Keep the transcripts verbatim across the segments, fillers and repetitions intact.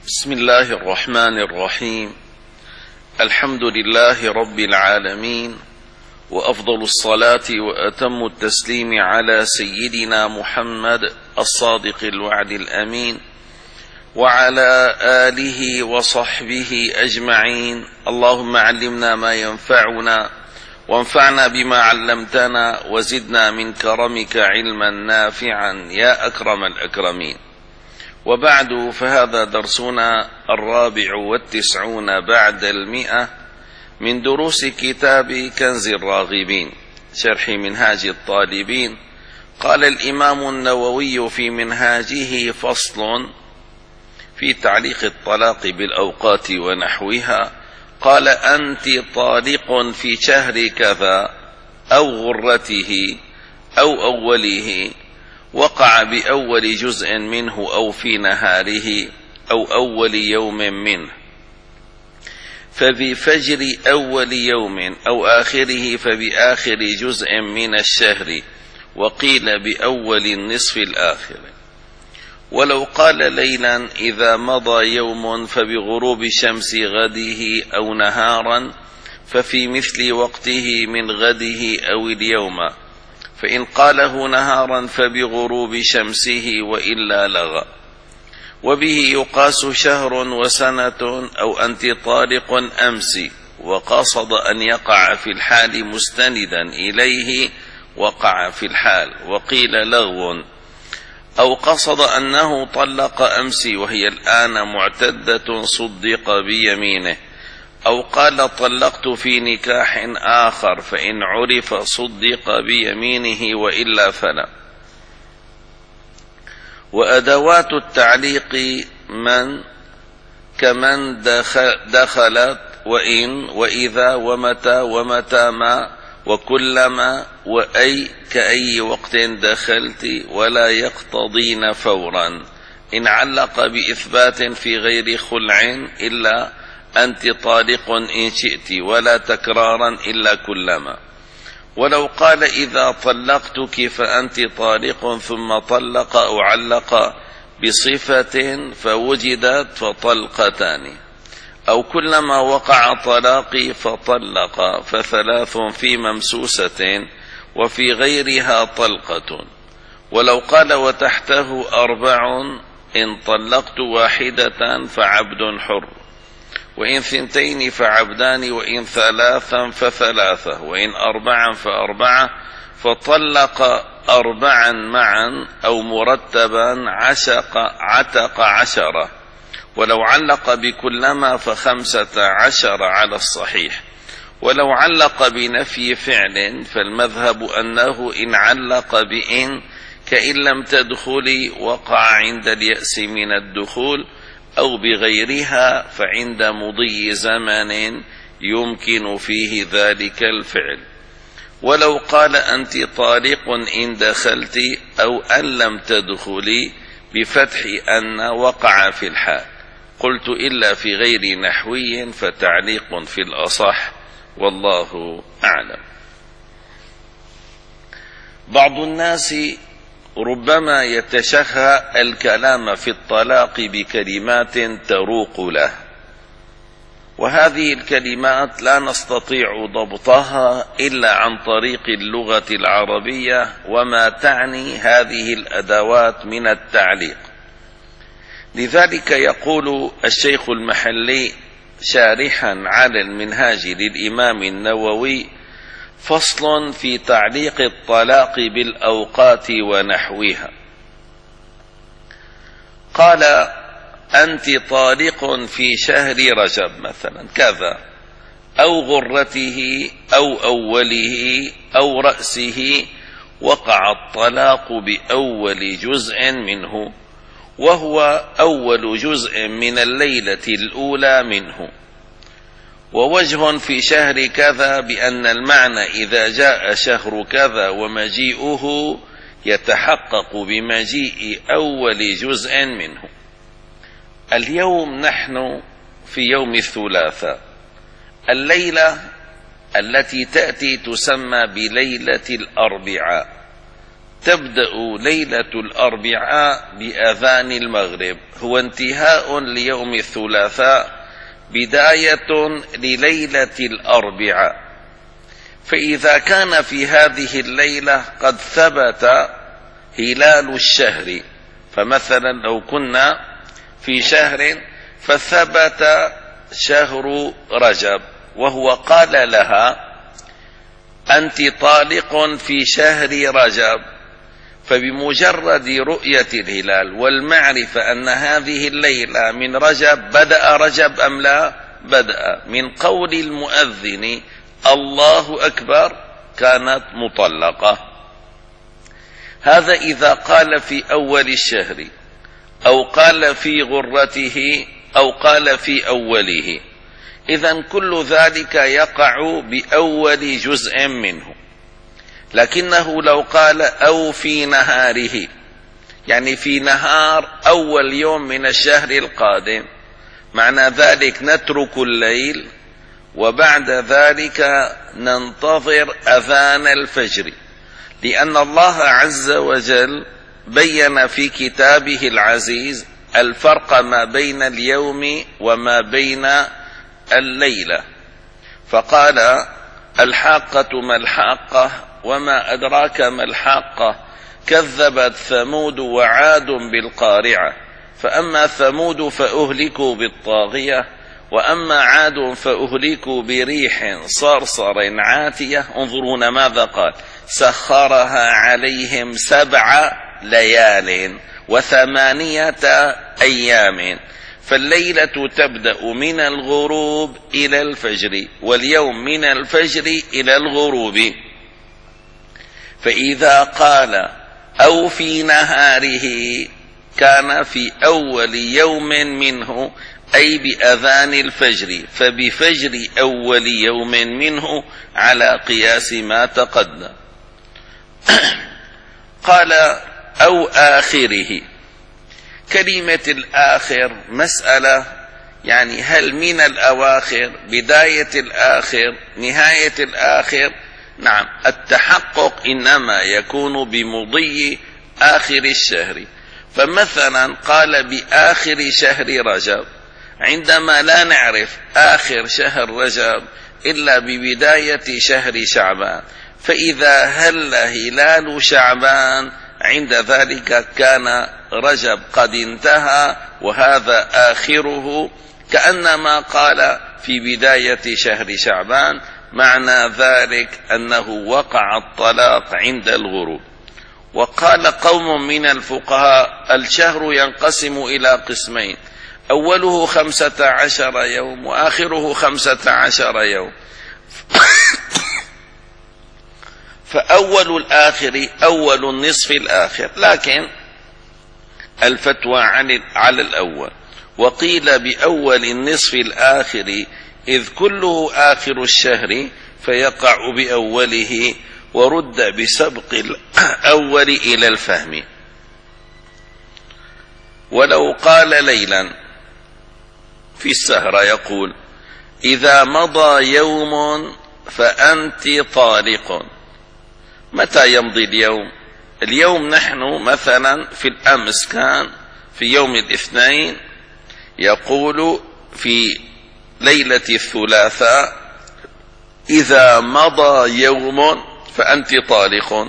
بسم الله الرحمن الرحيم. الحمد لله رب العالمين، وأفضل الصلاة وأتم التسليم على سيدنا محمد الصادق الوعد الأمين وعلى آله وصحبه أجمعين. اللهم علمنا ما ينفعنا وانفعنا بما علمتنا وزدنا من كرمك علما نافعا يا أكرم الأكرمين. وبعد، فهذا درسنا الرابع والتسعون بعد المئة من دروس كتاب كنز الراغبين شرح منهاج الطالبين. قال الإمام النووي في منهاجه: فصل في تعليق الطلاق بالأوقات ونحوها. قال: أنت طالق في شهر كذا أو غرته أو أوله، وقع بأول جزء منه أو في نهاره أو أول يوم منه، فبفجر أول يوم أو آخره، فبآخر جزء من الشهر، وقيل بأول النصف الآخر. ولو قال ليلا إذا مضى يوم فبغروب شمس غده أو نهارا، ففي مثل وقته من غده أو اليوم، فإن قاله نهارا فبغروب شمسه وإلا لغى. وبه يقاس شهر وسنة أو أنت طالق أمس، وقصد أن يقع في الحال مستندا إليه وقع في الحال، وقيل لغو. أو قصد أنه طلق أمس وهي الآن معتدة صدق بيمينه، أو قال طلقت في نكاح آخر، فإن عرف صدق بيمينه وإلا فلا. وأدوات التعليق من كمن دخلت وإن وإذا ومتى ومتى ما وكلما وأي كأي وقت دخلت، ولا يقتضين فورا إن علق بإثبات في غير خلع إلا أنت طالق إن شئت، ولا تكرارا إلا كلما. ولو قال إذا طلقتك فأنت طالق ثم طلق أو علق بصفة فوجدت فطلقتان، أو كلما وقع طلاقي فطلق، فثلاث في ممسوسة وفي غيرها طلقة. ولو قال وتحته أربع إن طلقت واحدة فعبد حر، وإن ثنتين فعبدان، وإن ثلاثا فثلاثة، وإن أربعا فأربعة، فطلق أربعا معا أو مرتبا عشق عتق عشرة. ولو علق بكلما فخمسة عشر على الصحيح. ولو علق بنفي فعل فالمذهب أنه إن علق بإن كإن لم تدخلي وقع عند اليأس من الدخول، أو بغيرها فعند مضي زمن يمكن فيه ذلك الفعل. ولو قال أنت طالق إن دخلت أو أن لم تدخلي بفتح أن وقع في الحال. قلت إلا في غير نحوي فتعليق في الأصح، والله أعلم. بعض الناس ربما يتشهى الكلام في الطلاق بكلمات تروق له، وهذه الكلمات لا نستطيع ضبطها إلا عن طريق اللغة العربية وما تعني هذه الأدوات من التعليق. لذلك يقول الشيخ المحلي شارحا على المنهاج للإمام النووي: فصل في تعليق الطلاق بالأوقات ونحوها. قال: أنت طالق في شهر رجب مثلا كذا، أو غرته أو أوله أو رأسه، وقع الطلاق بأول جزء منه، وهو أول جزء من الليلة الأولى منه. ووجه في شهر كذا بأن المعنى إذا جاء شهر كذا ومجيئه يتحقق بمجيء أول جزء منه. اليوم نحن في يوم الثلاثاء، الليلة التي تأتي تسمى بليلة الأربعاء، تبدأ ليلة الأربعاء بأذان المغرب، هو انتهاء ليوم الثلاثاء، بداية لليلة الأربعاء. فإذا كان في هذه الليلة قد ثبت هلال الشهر، فمثلا لو كنا في شهر فثبت شهر رجب وهو قال لها أنت طالق في شهر رجب، فبمجرد رؤية الهلال والمعرفة أن هذه الليلة من رجب، بدأ رجب أم لا؟ بدأ، من قول المؤذن الله أكبر كانت مطلقة. هذا إذا قال في أول الشهر أو قال في غرته أو قال في أوله، إذن كل ذلك يقع بأول جزء منه. لكنه لو قال أو في نهاره، يعني في نهار أول يوم من الشهر القادم، معنى ذلك نترك الليل وبعد ذلك ننتظر أذان الفجر، لأن الله عز وجل بين في كتابه العزيز الفرق ما بين اليوم وما بين الليلة، فقال الحاقة ما الحاقة وما أدراك ما الحاقة، كذبت ثمود وعاد بالقارعة، فأما ثمود فأهلكوا بالطاغية وأما عاد فأهلكوا بريح صرصر عاتية. انظرون ماذا قال، سخرها عليهم سبع ليال وثمانية أيام، فالليلة تبدأ من الغروب إلى الفجر، واليوم من الفجر إلى الغروب. فإذا قال أو في نهاره كان في أول يوم منه، أي بأذان الفجر، فبفجر أول يوم منه على قياس ما تقدم. قال أو آخره. كلمة الآخر مسألة، يعني هل من الأواخر، بداية الآخر، نهاية الآخر؟ نعم، التحقق إنما يكون بمضي آخر الشهر. فمثلا قال بآخر شهر رجب، عندما لا نعرف آخر شهر رجب إلا ببداية شهر شعبان، فإذا هل هلال شعبان عند ذلك كان رجب قد انتهى وهذا آخره، كأنما قال في بداية شهر شعبان، معنى ذلك أنه وقع الطلاق عند الغروب. وقال قوم من الفقهاء الشهر ينقسم إلى قسمين، أوله خمسة عشر يوم وآخره خمسة عشر يوم، فأول الآخر أول النصف الآخر، لكن الفتوى على الأول. وقيل بأول النصف الآخر إذ كله آخر الشهر فيقع بأوله، ورد بسبق الأول إلى الفهم. ولو قال ليلا في السهرة يقول إذا مضى يوم فأنت طالق. متى يمضي اليوم؟ اليوم نحن مثلا في الأمس كان في يوم الاثنين، يقول في ليلة الثلاثاء إذا مضى يوم فأنت طالق،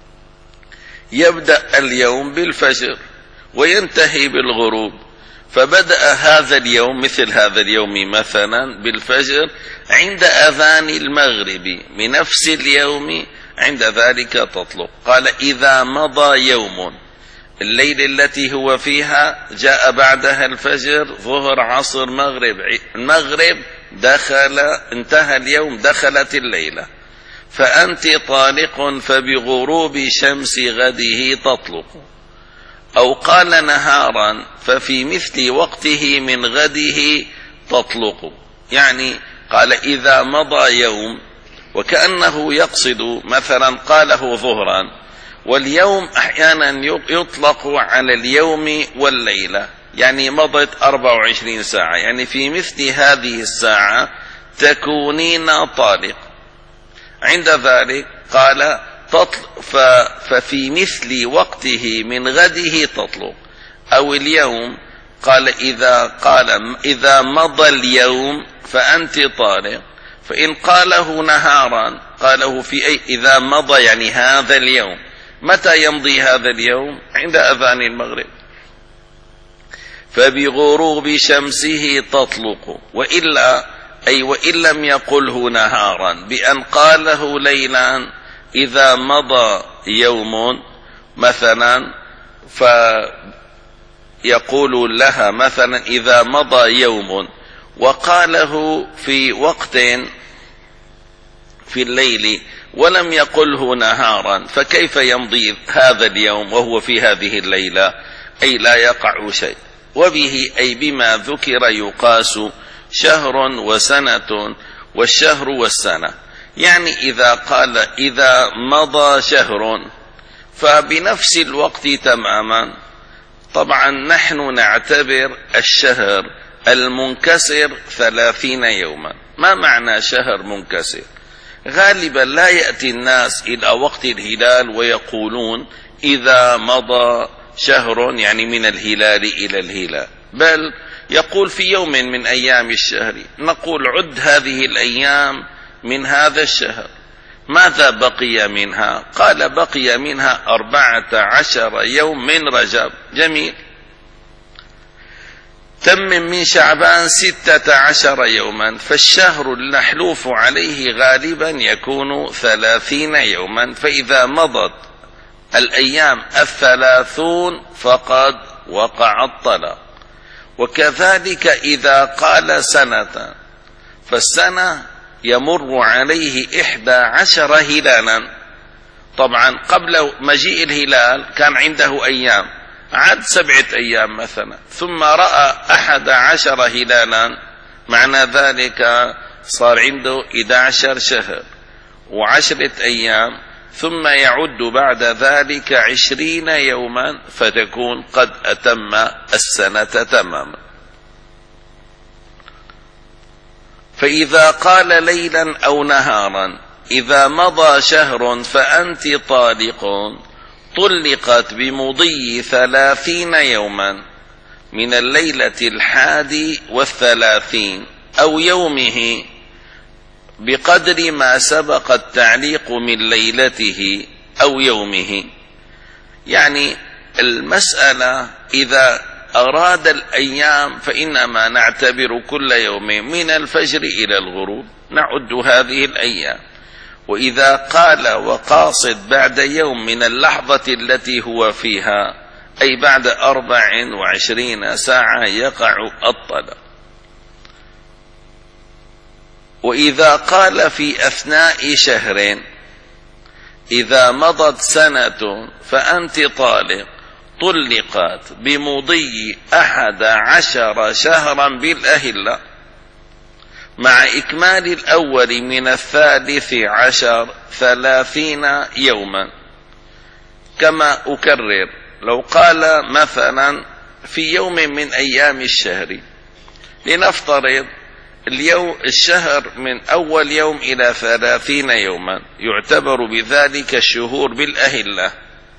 يبدأ اليوم بالفجر وينتهي بالغروب، فبدأ هذا اليوم مثل هذا اليوم مثلا بالفجر عند أذان المغرب من نفس اليوم، عند ذلك تطلق. قال إذا مضى يوم، الليل التي هو فيها جاء بعدها الفجر، ظهر عصر مغرب، المغرب دخل، انتهى اليوم، دخلت الليلة، فأنت طالق فبغروب شمس غده تطلق. أو قال نهارا ففي مثل وقته من غده تطلق، يعني قال إذا مضى يوم، وكأنه يقصد مثلا قاله ظهرا، واليوم أحيانا يطلق على اليوم والليلة، يعني مضت أربع وعشرين ساعة، يعني في مثل هذه الساعة تكونين طالق. عند ذلك قال ففي مثل وقته من غده تطلق. أو اليوم قال إذا قال إذا مضى اليوم فأنت طالق، فإن قاله نهارا قاله في أي إذا مضى يعني هذا اليوم. متى يمضي هذا اليوم؟ عند أذان المغرب. فبغروب شمسه تطلق، وإلا أي وإن لم يقله نهارا بأن قاله ليلا إذا مضى يوم مثلا، فيقول لها مثلا إذا مضى يوم، وقاله في وقت في الليل ولم يقله نهارا، فكيف يمضي هذا اليوم وهو في هذه الليلة؟ أي لا يقع شيء. وبه أي بما ذكر يقاس شهر وسنة والشهر والسنة. يعني إذا قال إذا مضى شهر فبنفس الوقت تماما. طبعا نحن نعتبر الشهر المنكسر ثلاثين يوما. ما معنى شهر منكسر؟ غالبا لا يأتي الناس إلى وقت الهلال ويقولون إذا مضى شهر يعني من الهلال إلى الهلال، بل يقول في يوم من أيام الشهر. نقول عد هذه الأيام من هذا الشهر، ماذا بقي منها؟ قال بقي منها أربعة عشر يوم من رجب. جميل. تمم من شعبان ستة عشر يوما، فالشهر المحلوف عليه غالبا يكون ثلاثين يوما. فإذا مضت الأيام الثلاثون فقد وقع الطلاق. وكذلك إذا قال سنة، فالسنة يمر عليه إحدى عشر هلالا. طبعا قبل مجيء الهلال كان عنده أيام، عاد سبعة أيام مثلا، ثم رأى أحد عشر هلالا، معنى ذلك صار عنده إحدى عشر شهر وعشرة أيام، ثم يعد بعد ذلك عشرين يوما، فتكون قد أتم السنة تماما. فإذا قال ليلا أو نهارا إذا مضى شهر فأنت طالق، طلقت بمضي ثلاثين يوما من الليلة الحادي والثلاثين أو يومه بقدر ما سبق التعليق من ليلته أو يومه. يعني المسألة إذا أراد الأيام فإنما نعتبر كل يوم من الفجر إلى الغروب نعد هذه الأيام. وإذا قال وقاصد بعد يوم من اللحظة التي هو فيها أي بعد أربع وعشرين ساعة يقع الطلاق. وإذا قال في أثناء شهر إذا مضت سنة فأنت طالق، طلقت بمضي أحد عشر شهرا بالأهلة مع إكمال الأول من الثالث عشر ثلاثين يوما. كما أكرر، لو قال مثلا في يوم من أيام الشهر، لنفترض اليوم الشهر من أول يوم إلى ثلاثين يوما، يعتبر بذلك الشهور بالأهلة.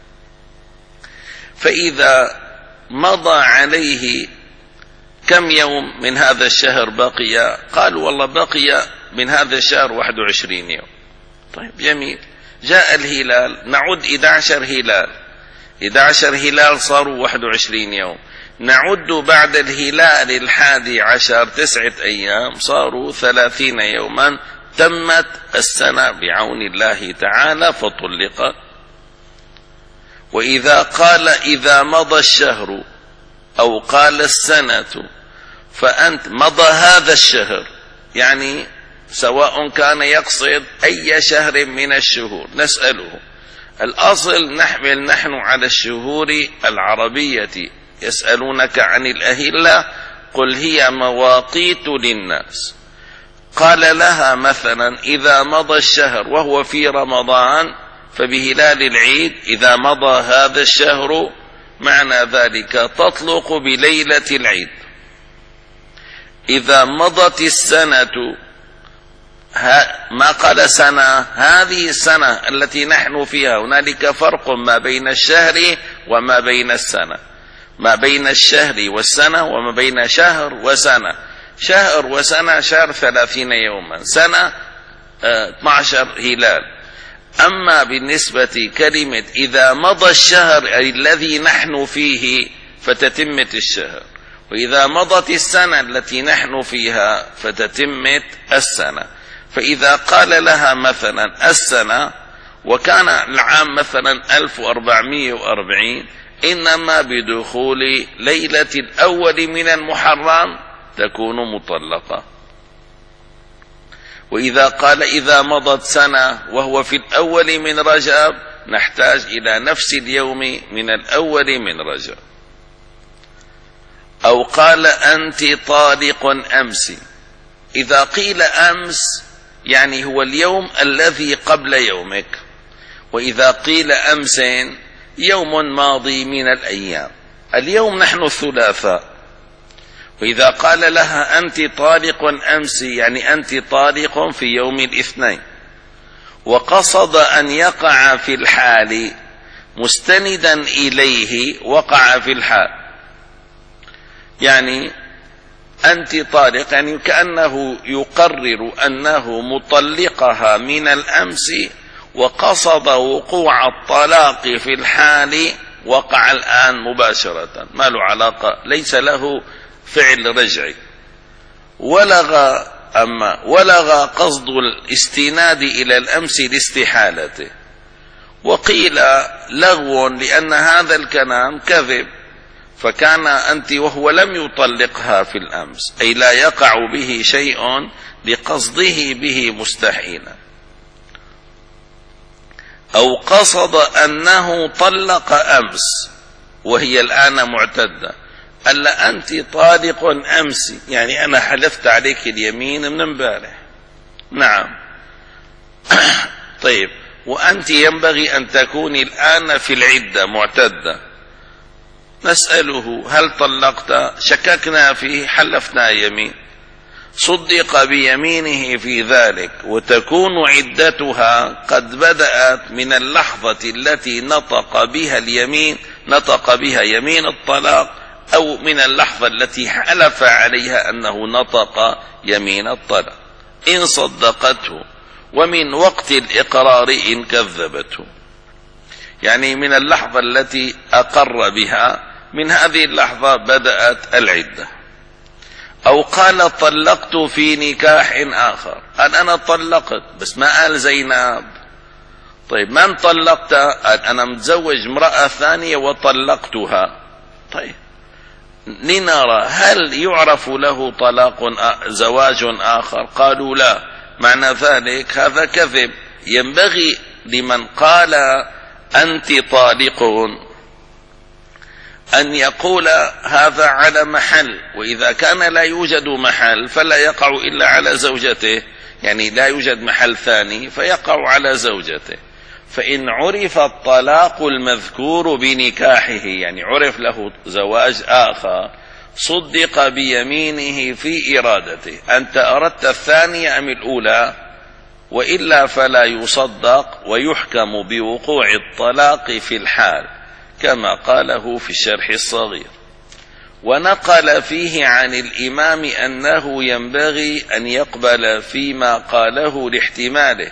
فإذا مضى عليه كم يوم من هذا الشهر بقي؟ قالوا والله بقي من هذا الشهر واحد وعشرين يوم. طيب جميل، جاء الهلال، نعد إحدى عشر هلال، إحدى عشر هلال صاروا واحد وعشرين يوم، نعد بعد الهلال الحادي عشر تسعة أيام صاروا ثلاثين يوما، تمت السنة بعون الله تعالى فطلق. وإذا قال إذا مضى الشهر أو قال السنة فأنت مضى هذا الشهر، يعني سواء كان يقصد أي شهر من الشهور نسأله. الأصل نحمل نحن على الشهور العربية. يسألونك عن الأهلة قل هي مواقيت للناس. قال لها مثلا إذا مضى الشهر وهو في رمضان فبهلال العيد إذا مضى هذا الشهر، معنى ذلك تطلق بليلة العيد. إذا مضت السنة ما قال سنة، هذه السنة التي نحن فيها. هنالك فرق ما بين الشهر وما بين السنة، ما بين الشهر والسنة وما بين شهر وسنة. شهر وسنة، شهر ثلاثين يوما، سنة اثني عشر هلال. أما بالنسبة كلمة إذا مضى الشهر الذي نحن فيه فتتمت الشهر، وإذا مضت السنة التي نحن فيها فتتمت السنة. فإذا قال لها مثلا السنة وكان العام مثلا ألف وأربعمائة وأربعين، إنما بدخول ليلة الأول من المحرم تكون مطلقة. وإذا قال إذا مضت سنة وهو في الأول من رجب، نحتاج إلى نفس اليوم من الأول من رجب. أو قال أنت طالق أمس، إذا قيل أمس يعني هو اليوم الذي قبل يومك، وإذا قيل أمس يوم ماضي من الأيام. اليوم نحن الثلاثاء، وإذا قال لها أنت طالق أمس يعني أنت طالق في يوم الاثنين، وقصد أن يقع في الحال مستندا إليه وقع في الحال. يعني أنت طالق يعني كأنه يقرر أنه مطلقها من الأمس، وقصد وقوع الطلاق في الحال، وقع الآن مباشرة، ما له علاقة، ليس له فعل رجعي. ولغى أما ولغى قصد الاستناد إلى الأمس لاستحالته. وقيل لغو لأن هذا الكلام كذب، فكان أنت وهو لم يطلقها في الأمس، أي لا يقع به شيء لقصده به مستحيلا. أو قصد أنه طلق أمس وهي الآن معتدة، ألا أنت طالق أمس يعني أنا حلفت عليك اليمين من امبارح. نعم. طيب، وأنت ينبغي أن تكوني الآن في العدة معتدة. نسأله هل طلقت؟ شككنا فيه، حلفنا يمين، صدق بيمينه في ذلك، وتكون عدتها قد بدأت من اللحظة التي نطق بها اليمين، نطق بها يمين الطلاق، أو من اللحظة التي حلف عليها أنه نطق يمين الطلاق إن صدقته، ومن وقت الإقرار إن كذبته. يعني من اللحظة التي أقر بها، من هذه اللحظة بدأت العدة. أو قال طلقت في نكاح آخر، قال أنا طلقت بس ما قال زينب. طيب من طلقت؟ قال أنا متزوج امرأة ثانية وطلقتها. طيب لنرى هل يعرف له طلاق زواج آخر؟ قالوا لا. معنى ذلك هذا كذب. ينبغي لمن قال أنت طالق أن يقول هذا على محل، وإذا كان لا يوجد محل فلا يقع إلا على زوجته، يعني لا يوجد محل ثاني فيقع على زوجته. فإن عرف الطلاق المذكور بنكاحه، يعني عرف له زواج آخر، صدق بيمينه في إرادته، أنت أردت الثانية أم الأولى؟ وإلا فلا يصدق ويحكم بوقوع الطلاق في الحال، كما قاله في الشرح الصغير. ونقل فيه عن الإمام أنه ينبغي أن يقبل فيما قاله لاحتماله،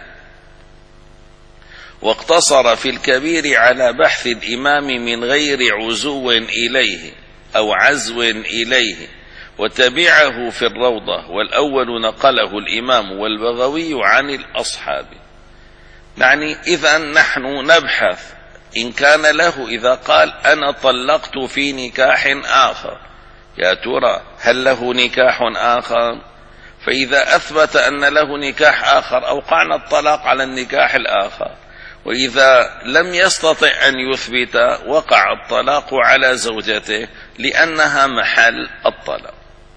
واقتصر في الكبير على بحث الإمام من غير عزو إليه أو عزو إليه، وتبعه في الروضة. والأول نقله الإمام والبغوي عن الأصحاب. يعني إذا نحن نبحث إن كان له، إذا قال أنا طلقت في نكاح آخر، يا ترى هل له نكاح آخر؟ فإذا أثبت أن له نكاح آخر أوقعنا الطلاق على النكاح الآخر، وإذا لم يستطع أن يثبت وقع الطلاق على زوجته لأنها محل الطلاق.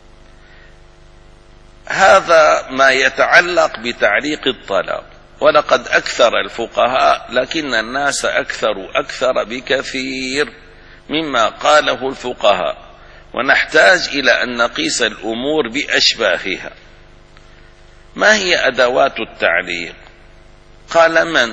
هذا ما يتعلق بتعليق الطلاق. ولقد أكثر الفقهاء، لكن الناس أكثر أكثر بكثير مما قاله الفقهاء، ونحتاج إلى أن نقيس الأمور بأشباهها. ما هي أدوات التعليق؟ قال من؟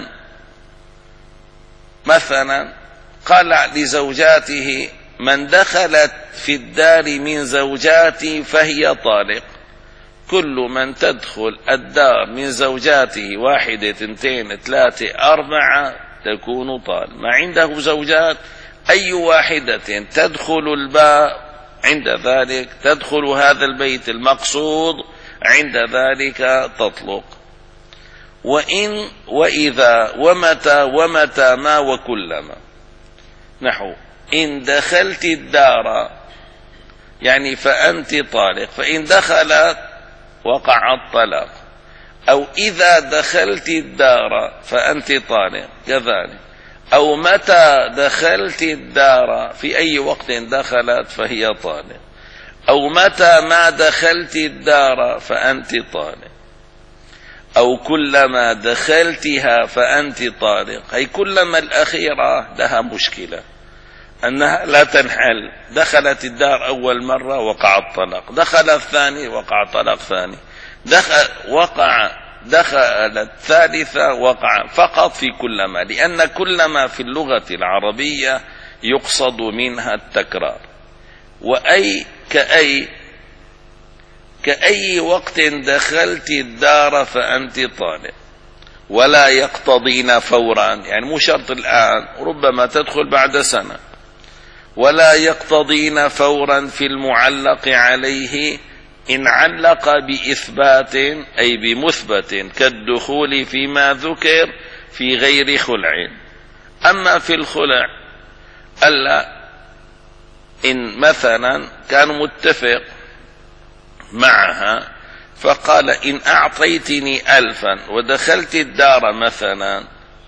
مثلا قال لزوجاته من دخلت في الدار من زوجاتي فهي طالق. كل من تدخل الدار من زوجاته واحدة اثنتين ثلاثة أربعة تكون طالق. ما عنده زوجات أي واحدة تدخل الباب عند ذلك تدخل هذا البيت المقصود عند ذلك تطلق. وإن وإذا ومتى ومتى ما وكلما. نحو إن دخلت الدار يعني فأنت طالق، فإن دخلت وقع الطلاق. أو إذا دخلت الدار فأنت طالق كذلك. أو متى دخلت الدار في أي وقت دخلت فهي طالق. أو متى ما دخلت الدار فأنت طالق. أو كلما دخلتها فأنت طالق. أي كلما الأخيرة لها مشكلة أنها لا تنحل. دخلت الدار أول مرة وقع الطلاق، دخل الثاني وقع طلاق ثاني، دخل وقع دخل الثالثة وقع، فقط في كلما، لأن كلما في اللغة العربية يقصد منها التكرار. وأي كأي كأي وقت دخلت الدار فأنت طالق. ولا يقتضين فورا، يعني مو شرط الآن، ربما تدخل بعد سنة. ولا يقتضين فورا في المعلق عليه إن علق بإثبات أي بمثبت كالدخول فيما ذكر في غير خلع. أما في الخلع ألا إن مثلا كان متفق معها فقال إن أعطيتني ألفا ودخلت الدار مثلا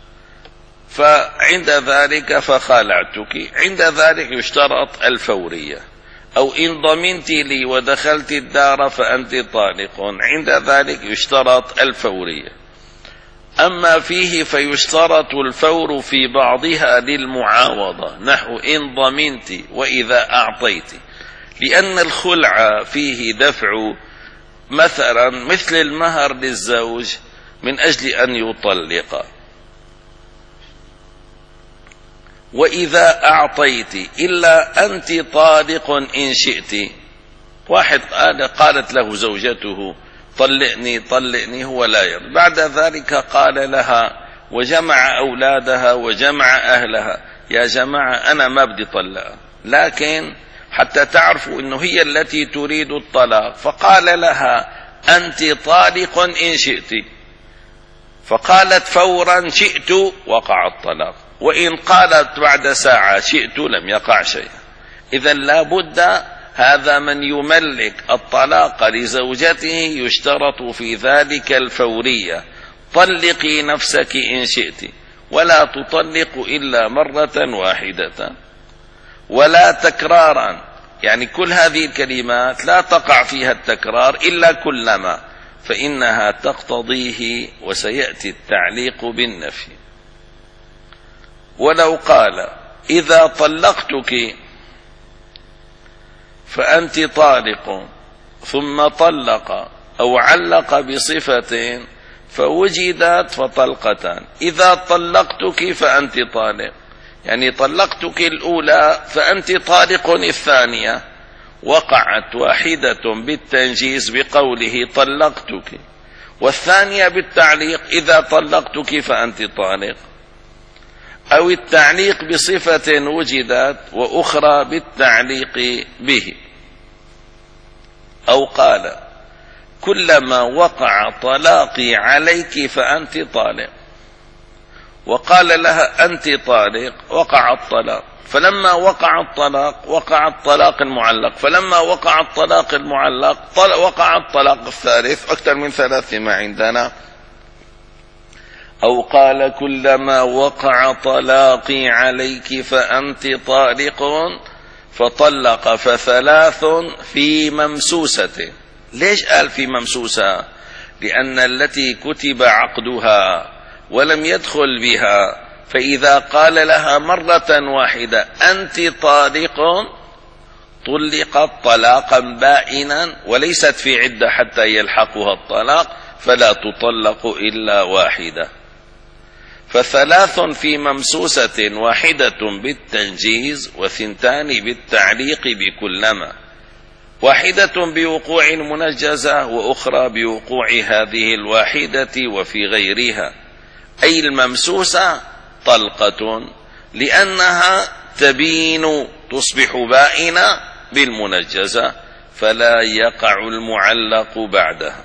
فعند ذلك فخالعتك، عند ذلك يشترط الفورية. أو إن ضمنت لي ودخلت الدار فأنت طالق، عند ذلك يشترط الفورية. أما فيه فيشترط الفور في بعضها للمعاوضة، نحو إن ضمنت وإذا أعطيت، لأن الخلع فيه دفع مثلا مثل المهر للزوج من أجل أن يطلق. وإذا أعطيت إلا أنت طالق إن شئت. واحد قالت له زوجته طلقني طلقني، هو لا يرضى. بعد ذلك قال لها وجمع أولادها وجمع أهلها يا جماعة أنا ما بدي طلقها، لكن حتى تعرفوا أنه هي التي تريد الطلاق، فقال لها أنت طالق إن شئت، فقالت فورا شئت وقع الطلاق. وإن قالت بعد ساعة شئت لم يقع شيء. إذن لا بد هذا من يملك الطلاق لزوجته يشترط في ذلك الفورية. طلقي نفسك إن شئت، ولا تطلق إلا مرة واحدة ولا تكرارا، يعني كل هذه الكلمات لا تقع فيها التكرار إلا كلما، فإنها تقتضيه، وسيأتي التعليق بالنفي. ولو قال إذا طلقتك فأنت طالق ثم طلق أو علق بصفة فوجدت فطلقتان، إذا طلقتك فأنت طالق، يعني طلقتك الأولى فأنت طالق الثانية، وقعت واحدة بالتنجيز بقوله طلقتك، والثانية بالتعليق إذا طلقتك فأنت طالق، أو التعليق بصفة وجدت وأخرى بالتعليق به. أو قال كلما وقع طلاقي عليك فأنت طالق، وقال لها أنت طالق وقع الطلاق، فلما وقع الطلاق وقع الطلاق المعلق، فلما وقع الطلاق المعلق وقع الطلاق الثالث، أكثر من ثلاث ما عندنا. أو قال كلما وقع طلاقي عليك فأنت طالق فطلق فثلاث في ممسوسة. ليش قال في ممسوسة؟ لأن التي كتب عقدها ولم يدخل بها، فإذا قال لها مرة واحدة أنت طالق طلقت طلاقا بائنا وليست في عدة حتى يلحقها الطلاق، فلا تطلق إلا واحدة. فثلاث في ممسوسة واحدة بالتنجيز، وثنتان بالتعليق بكلما، واحدة بوقوع المنجزة وأخرى بوقوع هذه الواحدة وفي غيرها. أي الممسوسة طلقة لأنها تبين تصبح بائنة بالمنجزة، فلا يقع المعلق بعدها.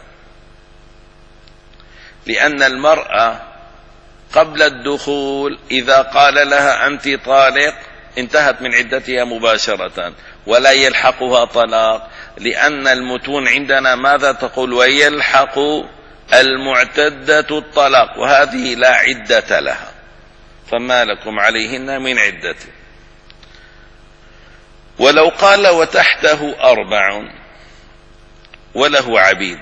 لأن المرأة قبل الدخول إذا قال لها أنت طالق انتهت من عدتها مباشرة ولا يلحقها طلاق، لأن المتون عندنا ماذا تقول؟ ويلحق المعتدة الطلاق، وهذه لا عدة لها، فما لكم عليهن من عدة. ولو قال وتحته أربع وله عبيد،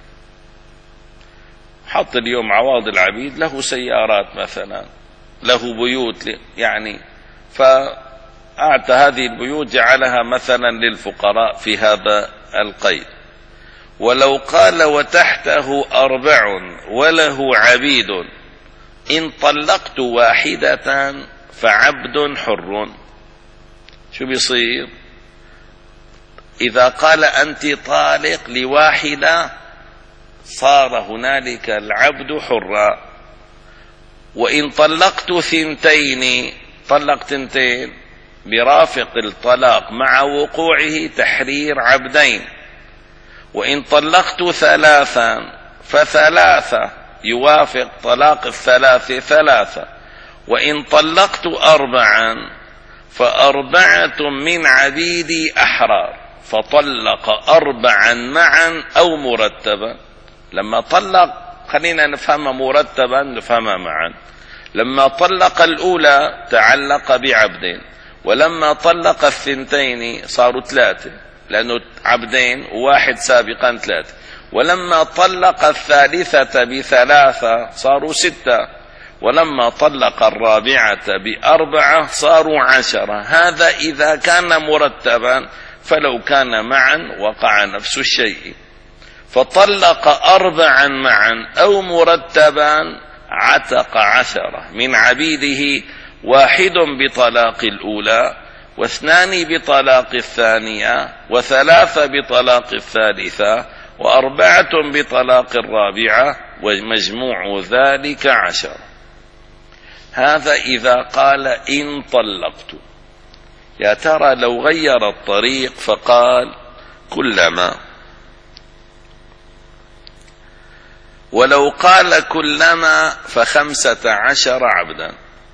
حط اليوم عواض العبيد، له سيارات مثلا، له بيوت يعني، فأعطى هذه البيوت جعلها مثلا للفقراء في هذا القيد. ولو قال وتحته أربع وله عبيد إن طلقت واحدة فعبد حر، شو بيصير؟ إذا قال أنت طالق لواحدة صار هنالك العبد حرا. وإن طلقت ثنتين، طلق ثنتين برافق الطلاق مع وقوعه تحرير عبدين. وإن طلقت ثلاثا فثلاثة يوافق طلاق الثلاث ثلاثة. وإن طلقت أربعا فأربعة من عبيدي أحرار، فطلق أربعا معا أو مرتبا. لما طلق، خلينا نفهمها مرتبا نفهمها معا، لما طلق الأولى تعلق بعبدين، ولما طلق الثنتين صاروا ثلاثة لأنه عبدين وواحد سابقا ثلاثة، ولما طلق الثالثة بثلاثة صاروا ستة، ولما طلق الرابعة بأربعة صاروا عشرة. هذا إذا كان مرتبا، فلو كان معا وقع نفس الشيء. فطلق أربعا معا أو مرتبا عتق عشرة من عبيده، واحد بطلاق الأولى، واثنان بطلاق الثانية، وثلاثة بطلاق الثالثة، وأربعة بطلاق الرابعة، ومجموع ذلك عشرة. هذا إذا قال إن طلقت. يا ترى لو غير الطريق فقال كلما، ولو قال كلما فخمسة عشر عبدا،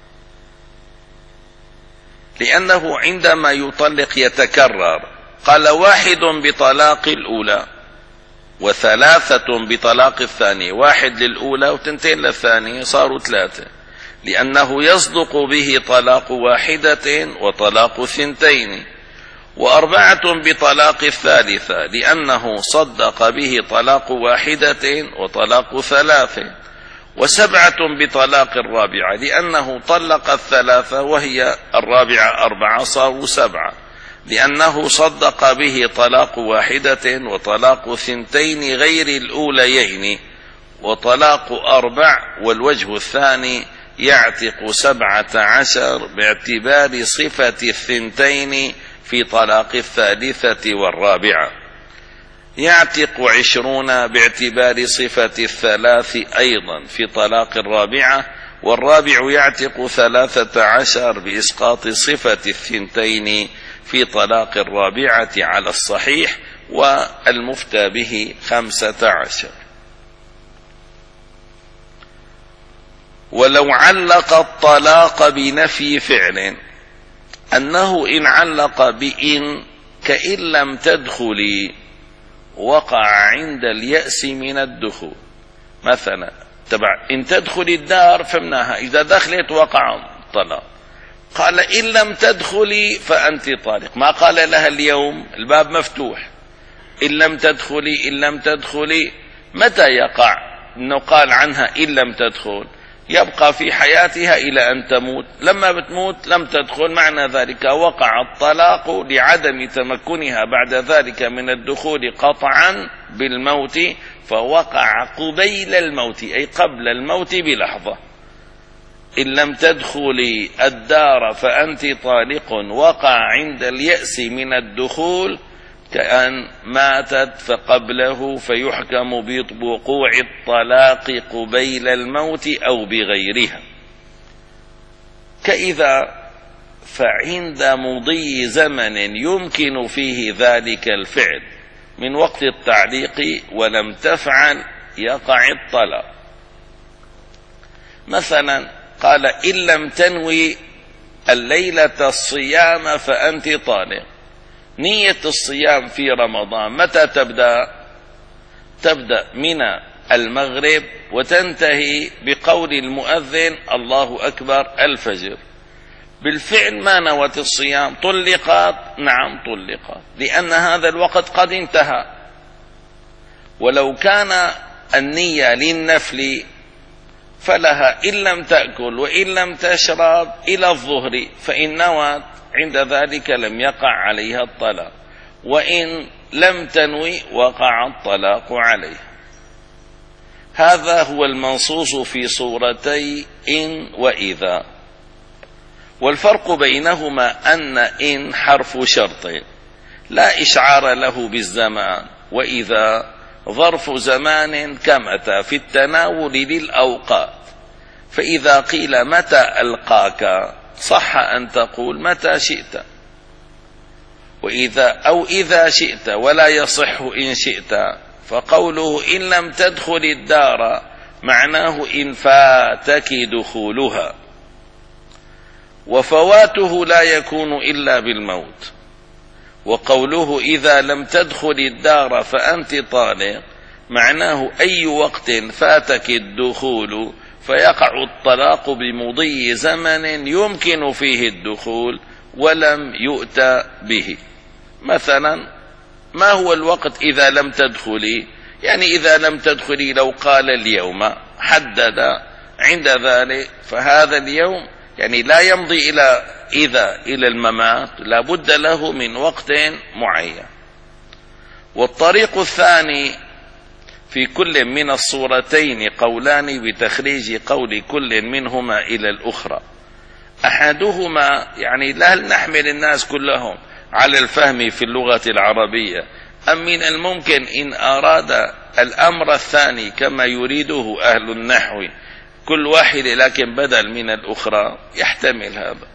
لأنه عندما يطلق يتكرر. قال واحد بطلاق الأولى وثلاثة بطلاق الثانية، واحد للأولى وتنتين للثانية صاروا ثلاثة، لأنه يصدق به طلاق واحدة وطلاق ثنتين. وأربعة بطلاق الثالثة، لأنه صدق به طلاق واحدة وطلاق ثلاثة. وسبعة بطلاق الرابعة، لأنه طلق الثلاثة وهي الرابعة أربعة صاروا سبعة، لأنه صدق به طلاق واحدة وطلاق ثنتين غير الأوليين، وطلاق أربع. والوجه الثاني يعتق سبعة عشر باعتبار صفة الثنتين في طلاق الثالثة والرابعة، يعتق عشرون باعتبار صفة الثلاث أيضا في طلاق الرابعة، والرابع يعتق ثلاثة عشر بإسقاط صفة الثنتين في طلاق الرابعة على الصحيح، والمفتى به خمسة عشر. ولو علق الطلاق بنفي فعل، أنه إن علق بإن كإن لم تدخلي وقع عند اليأس من الدخول. مثلا تبع إن تدخل الدار فهمناها، إذا دخلت وقع الطلاق. قال إن لم تدخلي فأنت طالق، ما قال لها اليوم الباب مفتوح. إن لم تدخلي إن لم تدخلي متى يقع؟ إنه قال عنها إن لم تدخل، يبقى في حياتها إلى أن تموت. لما بتموت لم تدخل، معنى ذلك وقع الطلاق لعدم تمكنها بعد ذلك من الدخول قطعا بالموت، فوقع قبيل الموت أي قبل الموت بلحظة. إن لم تدخلي الدار فأنت طالق وقع عند اليأس من الدخول كأن ماتت فقبله، فيحكم بوقوع الطلاق قبيل الموت أو بغيرها. كإذا فعند مضي زمن يمكن فيه ذلك الفعل من وقت التعليق ولم تفعل يقع الطلاق. مثلا قال إن لم تنوي الليلة الصيام فأنت طالق. نية الصيام في رمضان متى تبدأ؟ تبدأ من المغرب وتنتهي بقول المؤذن الله أكبر الفجر. بالفعل ما نوت الصيام، طلقت؟ نعم طلقت، لأن هذا الوقت قد انتهى. ولو كان النية للنفل فلها إن لم تأكل وإن لم تشرب إلى الظهر، فإن نوت عند ذلك لم يقع عليها الطلاق، وإن لم تنوي وقع الطلاق عليها. هذا هو المنصوص في سورتي إن وإذا. والفرق بينهما أن إن حرف شرط لا إشعار له بالزمان، وإذا ظرف زمان كمتى في التناول للأوقات. فإذا قيل متى ألقاك صح أن تقول متى شئت، وإذا أو إذا شئت، ولا يصح إن شئت. فقوله إن لم تدخل الدار معناه إن فاتك دخولها، وفواته لا يكون إلا بالموت. وقوله إذا لم تدخل الدار فأنت طالق معناه أي وقت فاتك الدخول فيقع الطلاق بمضي زمن يمكن فيه الدخول ولم يؤتى به. مثلا ما هو الوقت إذا لم تدخلي؟ يعني إذا لم تدخلي لو قال اليوم حدد عند ذلك، فهذا اليوم يعني لا يمضي إلى إذا إلى الممات، لا بد له من وقت معين. والطريق الثاني في كل من الصورتين قولان بتخريج قول كل منهما إلى الأخرى. أحدهما يعني لا نحمل الناس كلهم على الفهم في اللغة العربية، أم من الممكن إن أراد الأمر الثاني كما يريده أهل النحو كل واحد لكن بدل من الأخرى، يحتمل هذا.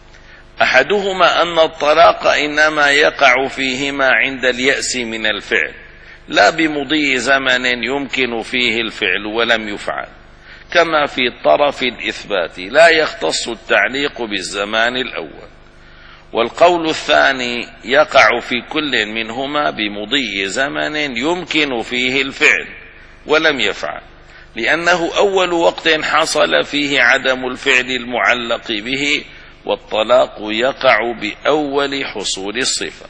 أحدهما أن الطلاق إنما يقع فيهما عند اليأس من الفعل، لا بمضي زمن يمكن فيه الفعل ولم يفعل، كما في طرف الإثبات لا يختص التعليق بالزمان الأول. والقول الثاني يقع في كل منهما بمضي زمن يمكن فيه الفعل ولم يفعل، لأنه أول وقت حصل فيه عدم الفعل المعلق به، والطلاق يقع بأول حصول الصفة.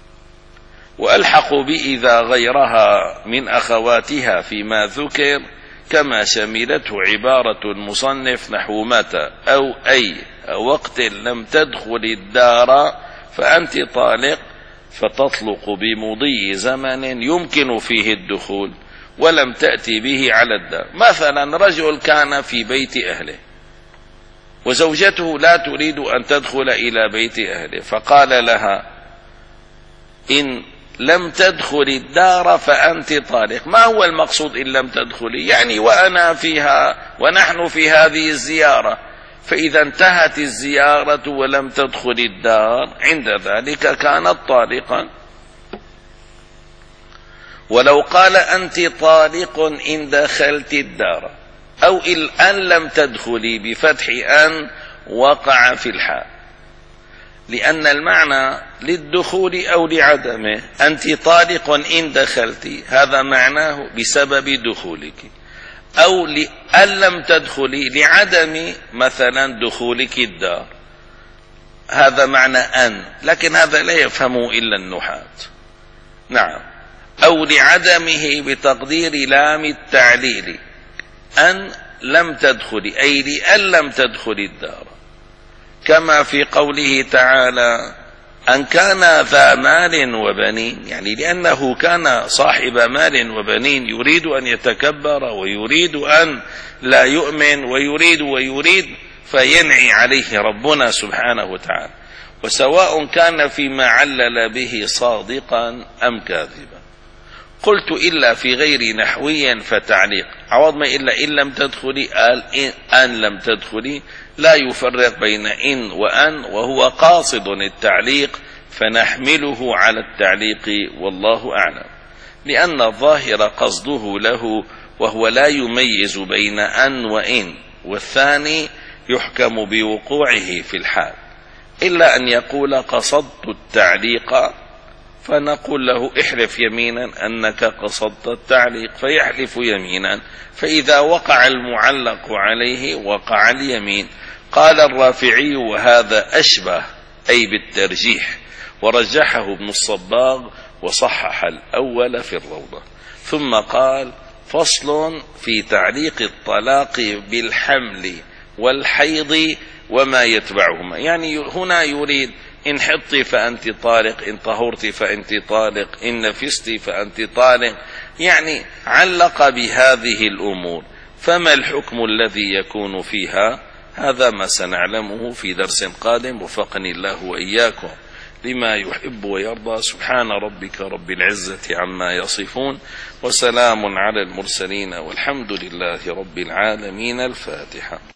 وألحق بإذا غيرها من أخواتها فيما ذكر، كما شملته عبارة المصنف نحو متى أو أي وقت لم تدخل الدار فأنت طالق، فتطلق بمضي زمن يمكن فيه الدخول ولم تأتي به على الدار. مثلا رجل كان في بيت أهله وزوجته لا تريد أن تدخل إلى بيت أهله، فقال لها إن لم تدخل الدار فأنت طالق. ما هو المقصود إن لم تدخلي؟ يعني وأنا فيها ونحن في هذه الزيارة، فإذا انتهت الزيارة ولم تدخل الدار عند ذلك كانت طالقا. ولو قال أنت طالق إن دخلت الدار، أو أن لم تدخلي بفتح أن وقع في الحال، لأن المعنى للدخول أو لعدمه. أنت طالق إن دخلت، هذا معناه بسبب دخولك، أو أن لم تدخلي لعدم مثلا دخولك الدار، هذا معنى أن، لكن هذا لا يفهمه إلا النحاة. نعم، أو لعدمه بتقدير لام التعليل، أن لم تدخلي أي لأن لم تدخلي الدار، كما في قوله تعالى أن كان ذا مال وبنين، يعني لأنه كان صاحب مال وبنين يريد أن يتكبر ويريد أن لا يؤمن ويريد ويريد فينعي عليه ربنا سبحانه وتعالى، وسواء كان فيما علل به صادقا أم كاذبا. قلت إلا في غير نحوي فتعليق عوض ما إلا إن لم تدخلي قال إن, أن لم تدخلي، لا يفرق بين إن وأن، وهو قاصد التعليق فنحمله على التعليق والله أعلم، لأن الظاهر قصده له وهو لا يميز بين أن وإن، والثاني يحكم بوقوعه في الحال، إلا أن يقول قصدت التعليق فنقول له احلف يمينا أنك قصدت التعليق فيحلف يمينا، فإذا وقع المعلق عليه وقع اليمين. قال الرافعي وهذا أشبه أي بالترجيح، ورجحه ابن الصباغ وصحح الأول في الروضة. ثم قال فصل في تعليق الطلاق بالحمل والحيض وما يتبعهما، يعني هنا يريد إن حطي فأنت طالق، إن طهرت فأنت طالق، إن نفستي فأنت طالق، يعني علق بهذه الأمور. فما الحكم الذي يكون فيها؟ هذا ما سنعلمه في درس قادم، وفقني الله وإياكم لما يحب ويرضى. سبحان ربك رب العزة عما يصفون، وسلام على المرسلين، والحمد لله رب العالمين. الفاتحة.